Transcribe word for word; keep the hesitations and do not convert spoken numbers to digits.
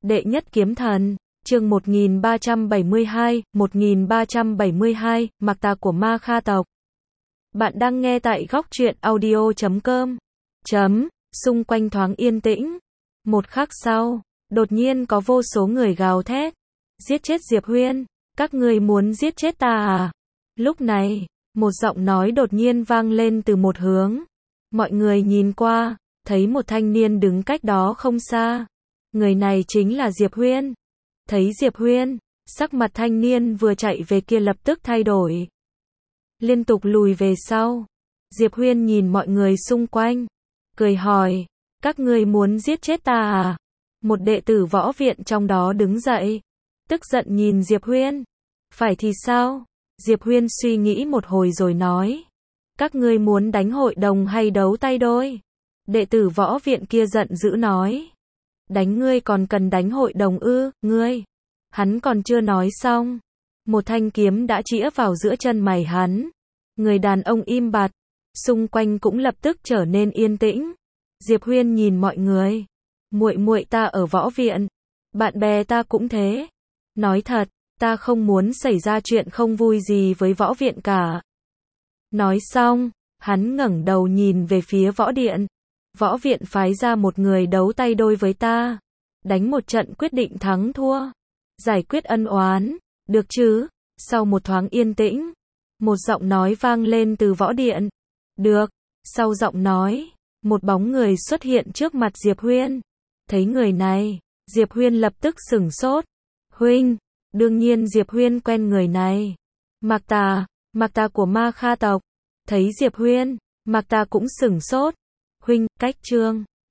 Đệ nhất kiếm thần, chương một nghìn ba trăm bảy mươi hai, một nghìn ba trăm bảy mươi hai, Mạc Tà của Ma Kha tộc. Bạn đang nghe tại góc truyện audio chấm com. Chấm, xung quanh thoáng yên tĩnh. Một khắc sau, đột nhiên có vô số người gào thét. Giết chết Diệp Huyên, các ngươi muốn giết chết ta à? Lúc này, một giọng nói đột nhiên vang lên từ một hướng. Mọi người nhìn qua, thấy một thanh niên đứng cách đó không xa. Người này chính là Diệp Huyên. Thấy Diệp Huyên, sắc mặt thanh niên vừa chạy về kia lập tức thay đổi. Liên tục lùi về sau. Diệp Huyên nhìn mọi người xung quanh, cười hỏi, các ngươi muốn giết chết ta à? Một đệ tử võ viện trong đó đứng dậy, tức giận nhìn Diệp Huyên. Phải thì sao? Diệp Huyên suy nghĩ một hồi rồi nói, các ngươi muốn đánh hội đồng hay đấu tay đôi? Đệ tử võ viện kia giận dữ nói, đánh ngươi còn cần đánh hội đồng ư, ngươi? Hắn còn chưa nói xong, một thanh kiếm đã chĩa vào giữa chân mày hắn. Người đàn ông im bặt, xung quanh cũng lập tức trở nên yên tĩnh. Diệp Huyên nhìn mọi người, muội muội ta ở võ viện, bạn bè ta cũng thế. Nói thật, ta không muốn xảy ra chuyện không vui gì với võ viện cả. Nói xong, hắn ngẩng đầu nhìn về phía võ điện. Võ viện phái ra một người đấu tay đôi với ta, đánh một trận quyết định thắng thua, giải quyết ân oán, được chứ? Sau một thoáng yên tĩnh, một giọng nói vang lên từ võ điện. Được. Sau giọng nói, một bóng người xuất hiện trước mặt Diệp Huyên. Thấy người này, Diệp Huyên lập tức sửng sốt. Huynh, đương nhiên Diệp Huyên quen người này. Mạc Tà, Mạc Tà của Ma Kha tộc. Thấy Diệp Huyên, Mạc Tà cũng sửng sốt. Huynh, cách trương.